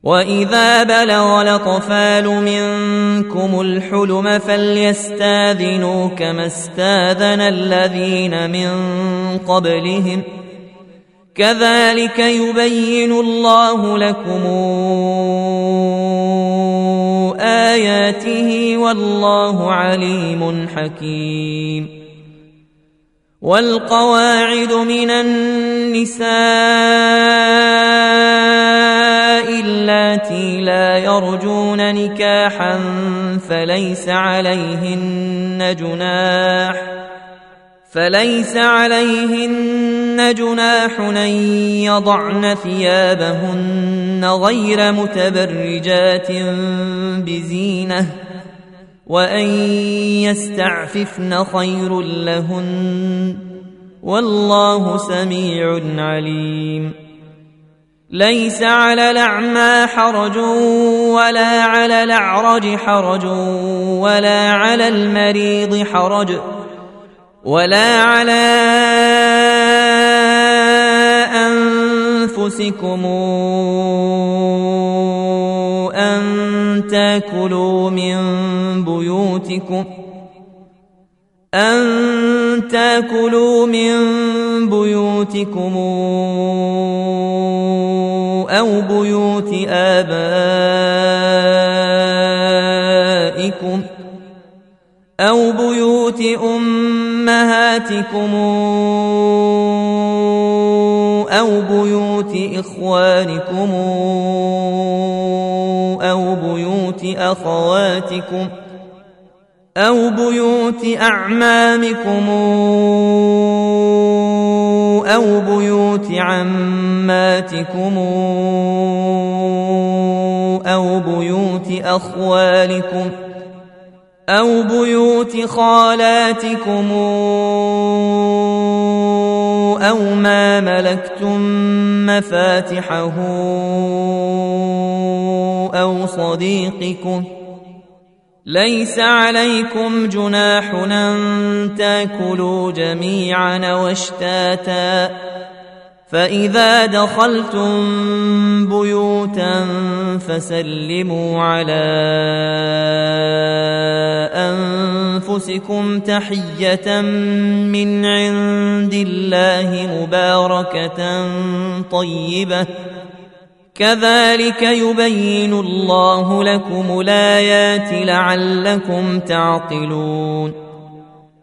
وإذا بلغ الأطفال منكم الحلم فليستاذنوا كما استاذن الذين من قبلهم كذلك يبين الله لكم آياته والله عليم حكيم. والقواعد من النساء اللاتي لا يرجون نكاحا فليس عليهن جناح أن يضعن ثيابهن غير متبرجات بزينة وأن يستعففن خير لهن والله سميع عليم. ليس على الأعمى حرج ولا على الأعرج حرج ولا على المريض حرج ولا على أنفسكم أن تأكلوا من بيوتكم أو بيوت آبائكم أو بيوت أمهاتكم أو بيوت إخوانكم أو بيوت أخواتكم أو بيوت أعمامكم أو بيوت عماتكم أو بيوت أخوالكم أو بيوت خالاتكم أو ما ملكتم مفاتحه أو صديقكم. ليس عليكم جناح أن تأكلوا جميعا واشتاتا فإذا دخلتم بيوتا فسلموا على أنفسكم تحية من عند الله مباركة طيبة كذلك يبين الله لكم الآيات لعلكم تعقلون.